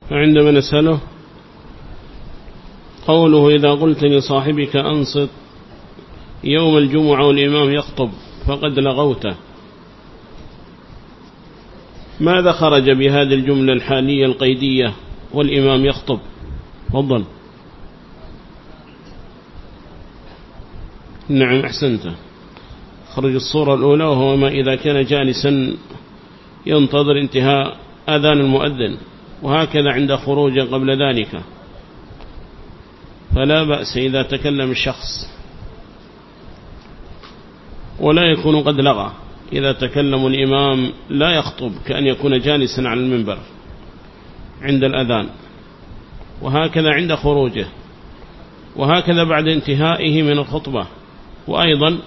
عندما نسأله قوله إذا قلت لصاحبك أنصت يوم الجمعة والإمام يخطب فقد لغوته، ماذا خرج بهذه الجملة الحالية القيدية والإمام يخطب؟ تفضل. نعم أحسنت، خرج الصورة الأولى وهو ما إذا كان جالسا ينتظر انتهاء أذان المؤذن، وهكذا عند خروج قبل ذلك، فلا بأس إذا تكلم الشخص ولا يكون قد لغى. إذا تكلم الإمام لا يخطب كأن يكون جالسا على المنبر عند الأذان، وهكذا عند خروجه، وهكذا بعد انتهائه من الخطبة، وأيضا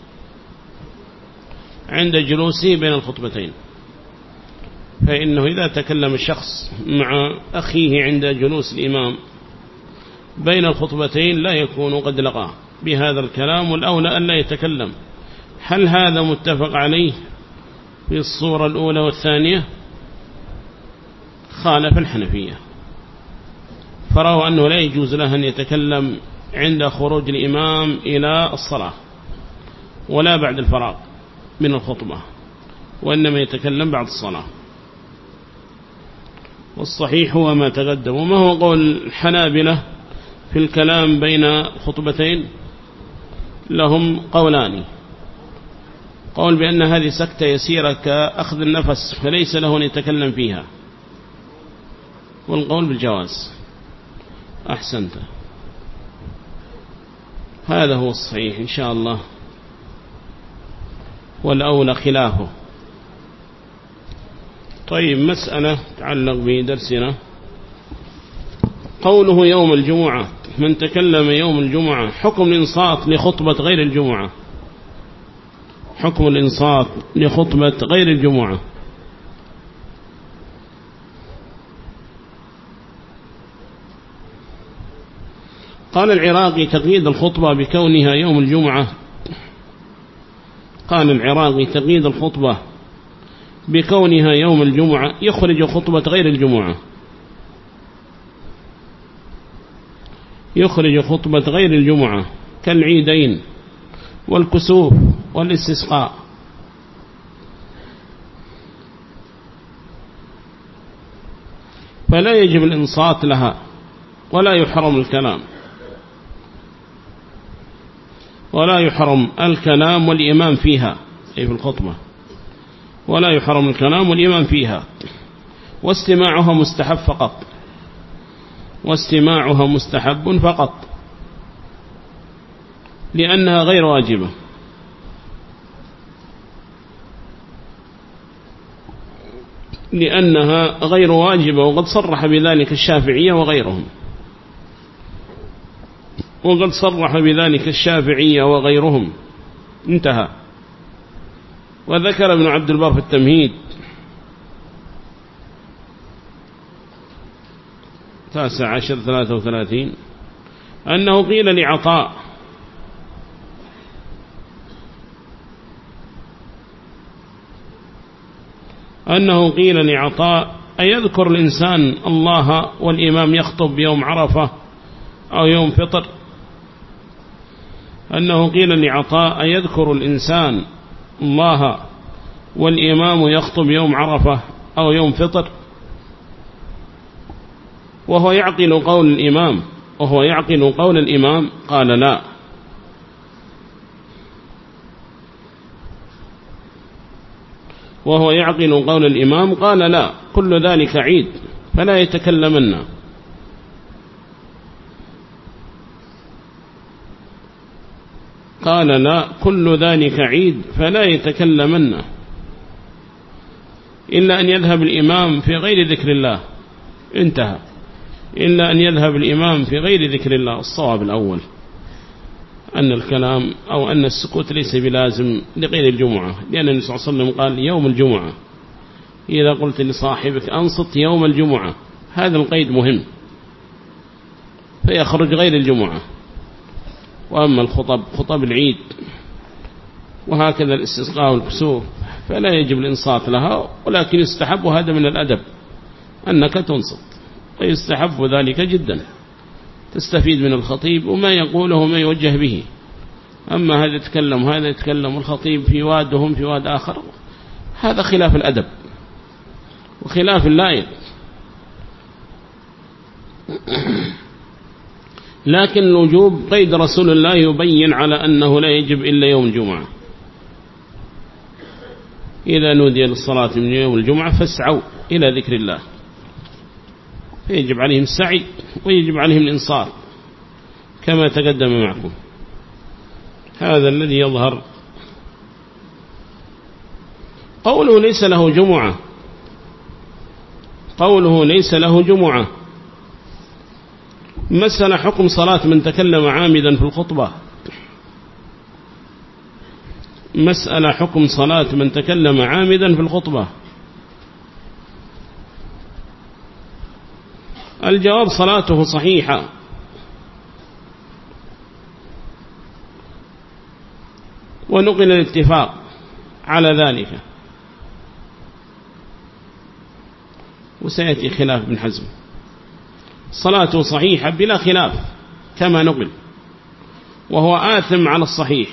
عند جلوسه بين الخطبتين. فإنه إذا تكلم الشخص مع أخيه عند جلوس الإمام بين الخطبتين لا يكون قد لغى بهذا الكلام، والأولى أن لا يتكلم. هل هذا متفق عليه في الصورة الأولى والثانية؟ خالف الحنفية، فرأوا أنه لا يجوز له أن يتكلم عند خروج الإمام إلى الصلاة ولا بعد الفراغ من الخطبة، وإنما يتكلم بعد الصلاة. والصحيح هو ما تقدم. وما هو قول الحنابلة في الكلام بين خطبتين؟ لهم قولان: قول بأن هذه سكتة يسيرة كأخذ النفس فليس له أن يتكلم فيها، والقول بالجواز. أحسنت، هذا هو الصحيح إن شاء الله، والأولى خلافه. طيب، مسألة تعلق بدرسنا، قوله يوم الجمعة، من تكلم يوم الجمعة، حكم الإنصات لخطبة غير الجمعة. حكم الإنصات لخطبة غير الجمعة. قال العراقي تقييد الخطبة بكونها يوم الجمعة. قال العراقي تقييد الخطبة بكونها يوم الجمعة يخرج خطبة غير الجمعة، يخرج خطبة غير الجمعة كالعيدين والكسوف والاستسقاء. فلا يجب الإنصات لها، ولا يحرم الكلام، ولا يحرم الكلام والإمام فيها، أي في الخطبة، ولا يحرم الكلام والإمام فيها. واستماعها مستحب فقط، واستماعها مستحب فقط، لأنها غير واجبة. لأنها غير واجبة، وقد صرح بذلك الشافعية وغيرهم، وقد صرح بذلك الشافعية وغيرهم. انتهى. وذكر ابن عبد البر في التمهيد 19-33 أنه قيل لعطاء أيذكر الإنسان الله والإمام يخطب يوم عرفة أو يوم فطر؟ أنه قيل لعطاء أيذكر الإنسان الله والإمام يخطب يوم عرفة أو يوم فطر؟ وهو يعقل قول الإمام، قال لا. وهو يعقل قول الإمام قال لا، كل ذلك عيد فلا يتكلمن. قال لا، كل ذلك عيد فلا يتكلمن، إلا أن يذهب الإمام في غير ذكر الله. انتهى. إلا أن يذهب الإمام في غير ذكر الله. الصواب الأول أن الكلام أو أن السكوت ليس بلازم لغير الجمعة، لأن النبي صلى الله عليه وسلم قال يوم الجمعة، إذا قلت لصاحبك أنصت يوم الجمعة، هذا القيد مهم، فيخرج غير الجمعة. وأما خطب العيد وهكذا الاستسقاء والكسوف فلا يجب الإنصات لها، ولكن يستحب، هذا من الأدب أنك تنصت ويستحب ذلك جدا، تستفيد من الخطيب وما يقوله وما يوجه به. أما هذا يتكلم وهذا يتكلم الخطيب في واد وهم في واد آخر، هذا خلاف الأدب وخلاف اللائق. لكن الوجوب قيد رسول الله يبين على أنه لا يجب إلا يوم الجمعة. إذا نودي للصلاة من يوم الجمعة فاسعوا إلى ذكر الله، فيجب عليهم السعي ويجب عليهم الإنصات كما تقدم معكم. هذا الذي يظهر. قوله ليس له جمعة، قوله ليس له جمعة مسألة حكم صلاة من تكلم عامدا في الخطبة. مسألة حكم صلاة من تكلم عامدا في الخطبة. الجواب صلاته صحيحة، ونقل الاتفاق على ذلك، وسيأتي خلاف ابن حزم. صلاته صحيحة بلا خلاف كما نقل، وهو آثم على الصحيح.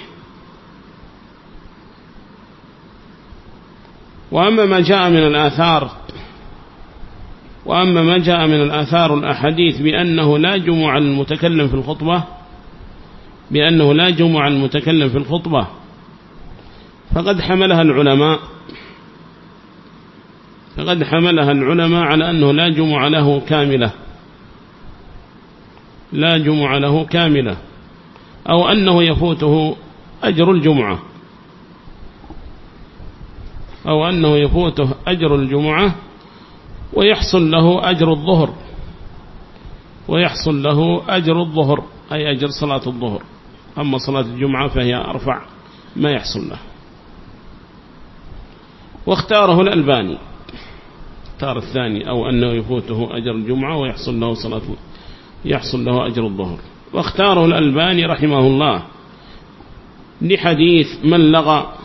وأما ما جاء من الآثار والأحاديث بأنه لا جمع المتكلم في الخطبة، فقد حملها العلماء على أنه لا جمع له كاملة، أو أنه يفوته أجر الجمعة، ويحصل له أجر الظهر، أي أجر صلاة الظهر. أما صلاة الجمعة فهي أرفع ما يحصل له. واختاره الألباني، اختار الثاني، أو أنه يفوته أجر الجمعة ويحصل له أجر الظهر. واختاره الألباني رحمه الله لحديث من لغى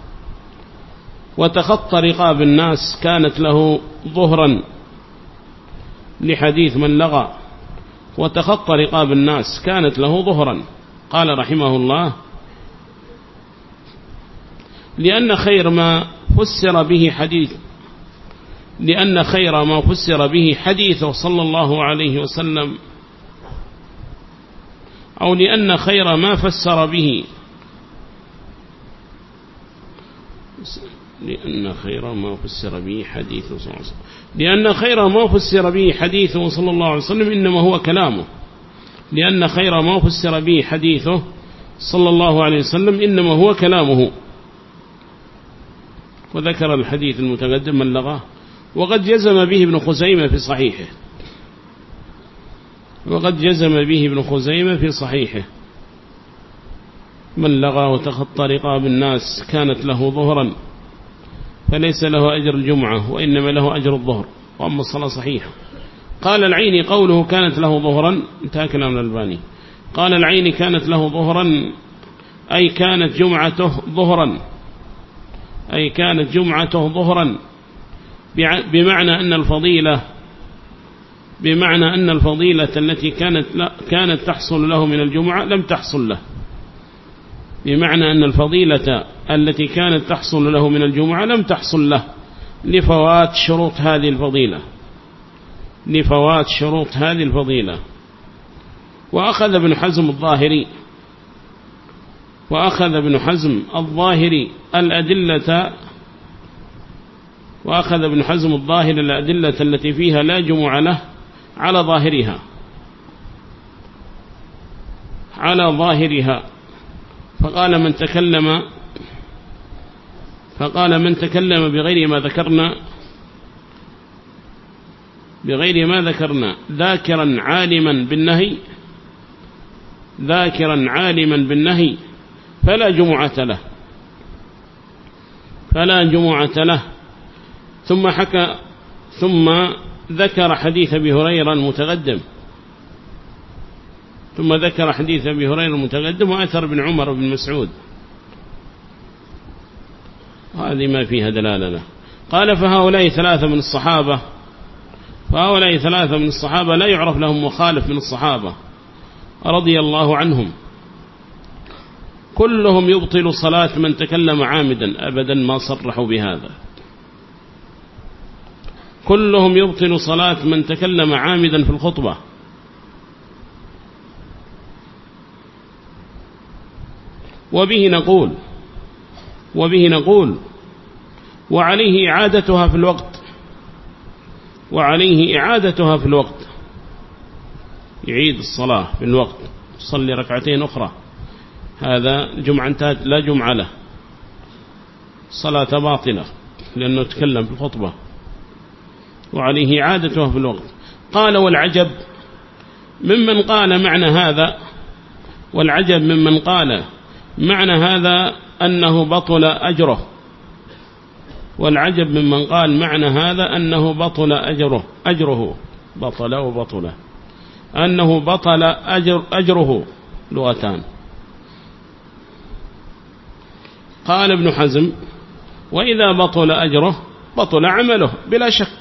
وتخطى رقاب الناس كانت له ظهرا، لحديث من لغى وتخطى رقاب الناس كانت له ظهرا. قال رحمه الله: لأن خير ما فسر به حديثه صلى الله عليه وسلم، أو لأن خير ما فسر به حديثه صلى الله عليه وسلم إنما هو كلامه. لأن خير ما فسر به حديثه صلى الله عليه وسلم إنما هو كلامه. وذكر الحديث المتقدم من لغاه، وقد جزم به ابن خزيمة في صحيحه، من لغى وتخطى رقاب الناس كانت له ظهرا فليس له أجر الجمعة وإنما له أجر الظهر، وأما الصلاة صحيحة. قال العيني قوله كانت له ظهرا، انتهى كلام الألباني. قال العيني كانت له ظهرا أي كانت جمعته ظهرا، بمعنى أن الفضيلة التي كانت تحصل له من الجمعة لم تحصل له. بمعنى أن الفضيلة التي كانت تحصل له من الجمعة لم تحصل له لفوات شروط هذه الفضيلة. وأخذ ابن حزم الظاهري الأدلة التي فيها لا جمع له على ظاهرها، فقال من تكلم بغير ما ذكرنا ذاكرا عالما بالنهي فلا جمعة له. ثم ذكر حديث أبي هريرة المتقدم، وأثر بن عمر وابن مسعود، هذه ما فيها دلالة له. قال: فهؤلاء ثلاثة من الصحابة فهؤلاء ثلاثة من الصحابة لا يعرف لهم مخالف من الصحابة رضي الله عنهم، كلهم يبطل صلاة من تكلم عامدا، أبدا ما صرحوا بهذا، كلهم يبطل صلاة من تكلم عامدا في الخطبة. وبه نقول وعليه إعادتها في الوقت، وعليه إعادتها في الوقت، يعيد الصلاة في الوقت، صلي ركعتين أخرى، هذا جمعة انتهت لا جمعة له، صلاة باطلة لأنه تكلم في الخطبة، وعليه إعادتها في الوقت. قال والعجب ممن قال معنى هذا، والعجب ممن قال معنى هذا أنه بطل أجره، والعجب ممن قال معنى هذا أنه بطل أجره بطل وبطل، أنه بطل أجره لغتان. قال ابن حزم وإذا بطل أجره بطل عمله بلا شك.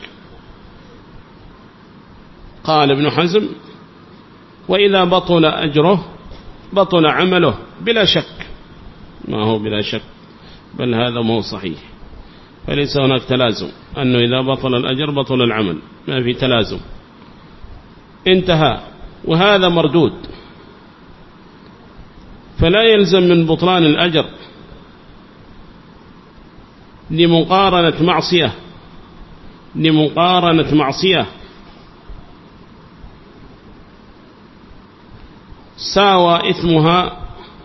قال ابن حزم وإذا بطل أجره بطل عمله بلا شك، ما هو بلا شك، بل هذا ما هو صحيح، فليس هناك تلازم أنه إذا بطل الأجر بطل العمل، ما في تلازم، انتهى. وهذا مردود، فلا يلزم من بطلان الأجر لمقارنة معصية ساوى إثمها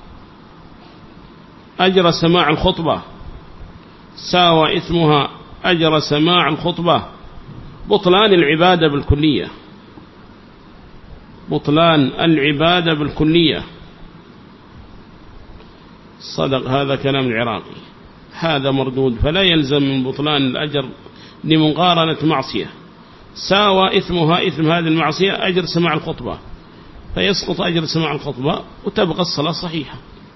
أجر سماع الخطبة، ساوى إثمها أجر سماع الخطبة، بطلان العبادة بالكلية، بطلان العبادة بالكلية. صدق، هذا كلام العراقي، هذا مردود، فلا يلزم من بطلان الأجر لمقارنة معصية ساوى إثمها إثم هذه المعصية أجر سماع الخطبة، فيسقط أجر سماع الخطبة وتبقى الصلاة صحيحة.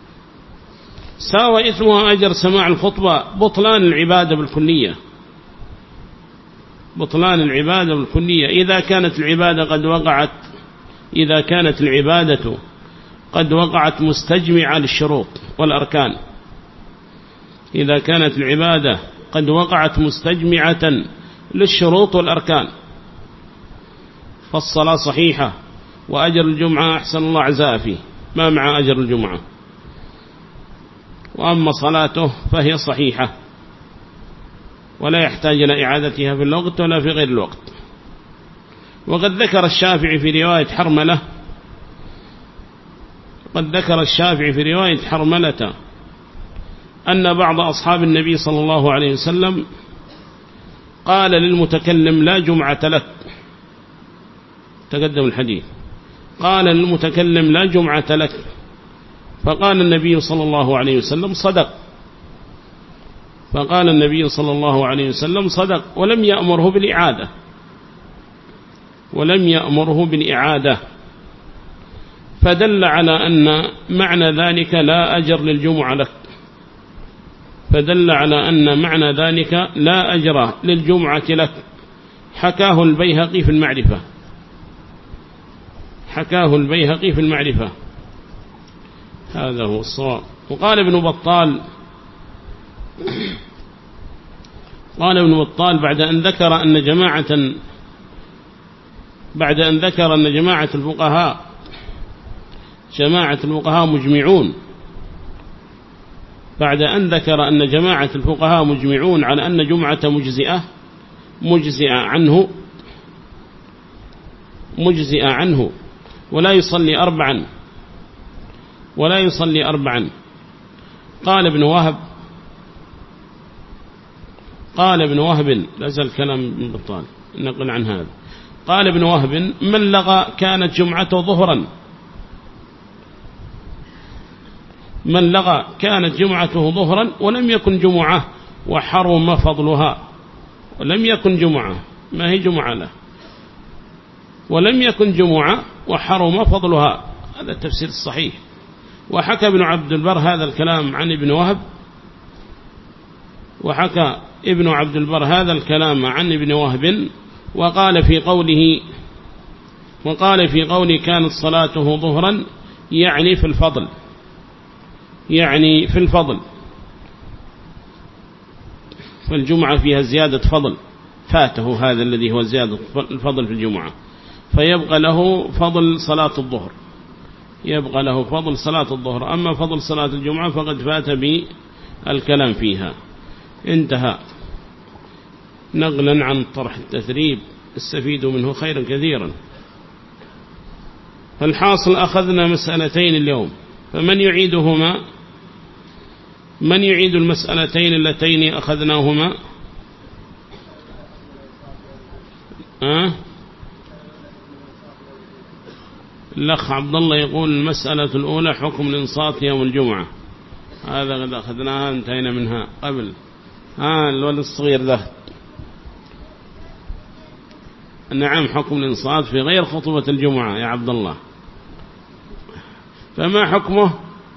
ساوى إثمها أجر سماع الخطبة، بطلان العبادة بالكلية، بطلان العبادة بالكلية. إذا كانت العبادة قد وقعت مستجمعة للشروط والأركان، إذا كانت العبادة قد وقعت مستجمعة للشروط والأركان فالصلاة صحيحة، وأجر الجمعة أحسن الله عزاء فيه ما مع أجر الجمعة، وأما صلاته فهي صحيحة ولا يحتاج إلى إعادتها في الوقت ولا في غير الوقت. وقد ذكر الشافعي في رواية حرملة أن بعض أصحاب النبي صلى الله عليه وسلم قال للمتكلم لا جمعة لك، تقدم الحديث، قال للمتكلم لا جمعة لك، فقال النبي صلى الله عليه وسلم صدق، فقال النبي صلى الله عليه وسلم صدق، ولم يأمره بالإعادة، فدل على أن معنى ذلك لا أجر للجمعة لك، فدل على أن معنى ذلك لا أجر للجمعة لك. حكاه البيهقي في المعرفة، هذا هو الصواب. وقال ابن بطال بعد أن ذكر أن جماعة الفقهاء مجمعون، بعد أن ذكر أن جماعة الفقهاء مجمعون على أن جمعة مجزئة عنه ولا يصلي أربعا. قال ابن وهب لا زال كلام ابن بطال نقل عن هذا، قال ابن وهب من لغى كانت جمعته ظهرا ولم يكن جمعة وحرم فضلها، ولم يكن جمعة ما هي جمعة له، ولم يكن جمعة وحرم فضلها، هذا التفسير الصحيح. وحكى ابن عبد البر هذا الكلام عن ابن وهب، وقال في قوله كانت صلاته ظهرا يعني في الفضل فالجمعة فيها زيادة فضل، فاته هذا الذي هو زيادة الفضل في الجمعة، فيبقى له فضل صلاة الظهر، أما فضل صلاة الجمعة فقد فات بالكلام فيها. انتهى. نقلا عن طرح التثريب استفيد منه خيرا كثيرا. فالحاصل أخذنا مسألتين اليوم، فمن يعيدهما؟ من يعيد المسألتين اللتين أخذناهما؟ الأخ عبد الله يقول المسألة الأولى حكم الإنصات يوم الجمعة، هذا قد أخذناها انتهينا منها قبل. الولد الصغير ذا، نعم، حكم الإنصات في غير خطبة الجمعة يا عبد الله، فما حكمه؟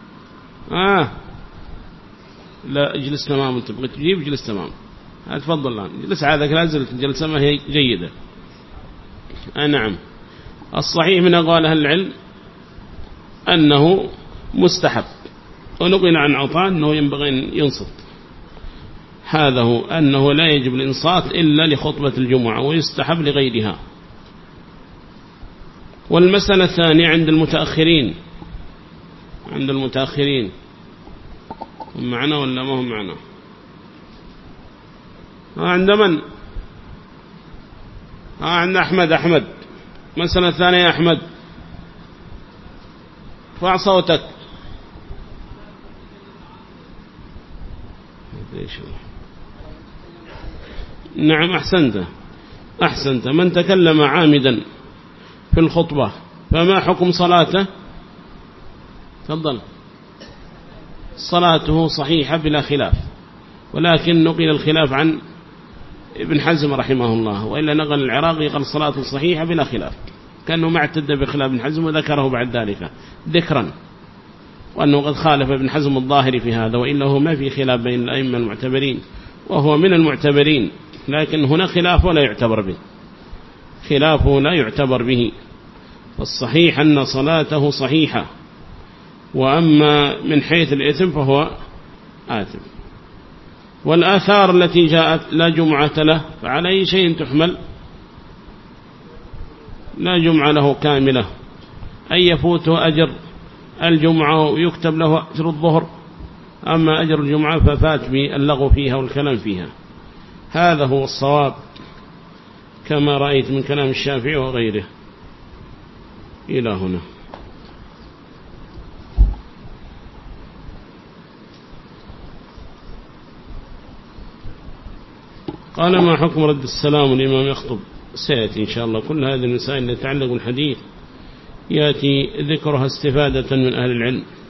لا اجلس تمام، تبغى تجيب اجلس تمام، تفضل الآن اجلس، عادك لازلت جلسة ما هي جيدة. نعم، الصحيح من أقوال أهل العلم أنه مستحب، ونقل عن عطاء أنه ينبغي أن ينصت، هذا هو أنه لا يجب الإنصات إلا لخطبة الجمعة ويستحب لغيرها. والمسألة الثانية عند المتأخرين هم معنا ولا ما هم معنا؟ عند من؟ عند أحمد. مسألة الثانية يا أحمد، ارفع صوتك. نعم، أحسنت. من تكلم عامدا في الخطبة فما حكم صلاته؟ تفضل. صلاته صحيحة بلا خلاف، ولكن نقل الخلاف عن ابن حزم رحمه الله، وإلا نقل العراقي قال صلاته صحيحة بلا خلاف، كأنه ما اعتد بخلاف ابن حزم وذكره بعد ذلك ذكرا، وأنه قد خالف ابن حزم الظاهري في هذا، وإلا هو ما في خلاف بين الأئمة المعتبرين، وهو من المعتبرين، لكن هنا خلافه لا يعتبر به. فالصحيح أن صلاته صحيحة، وأما من حيث الإثم فهو آثم. والآثار التي جاءت لا جمعة له، فعلى أي شيء تحمل؟ لا جمعة له كاملة، أن يفوته أجر الجمعة ويكتب له أجر الظهر، أما أجر الجمعة ففات باللغو فيها والكلام فيها. هذا هو الصواب كما رأيت من كلام الشافعي وغيره. إلى هنا. قال ما حكم رد السلام والإمام يخطب؟ سيأتي إن شاء الله كل هذه المسائل التي تتعلق بالحديث يأتي ذكرها استفادة من أهل العلم.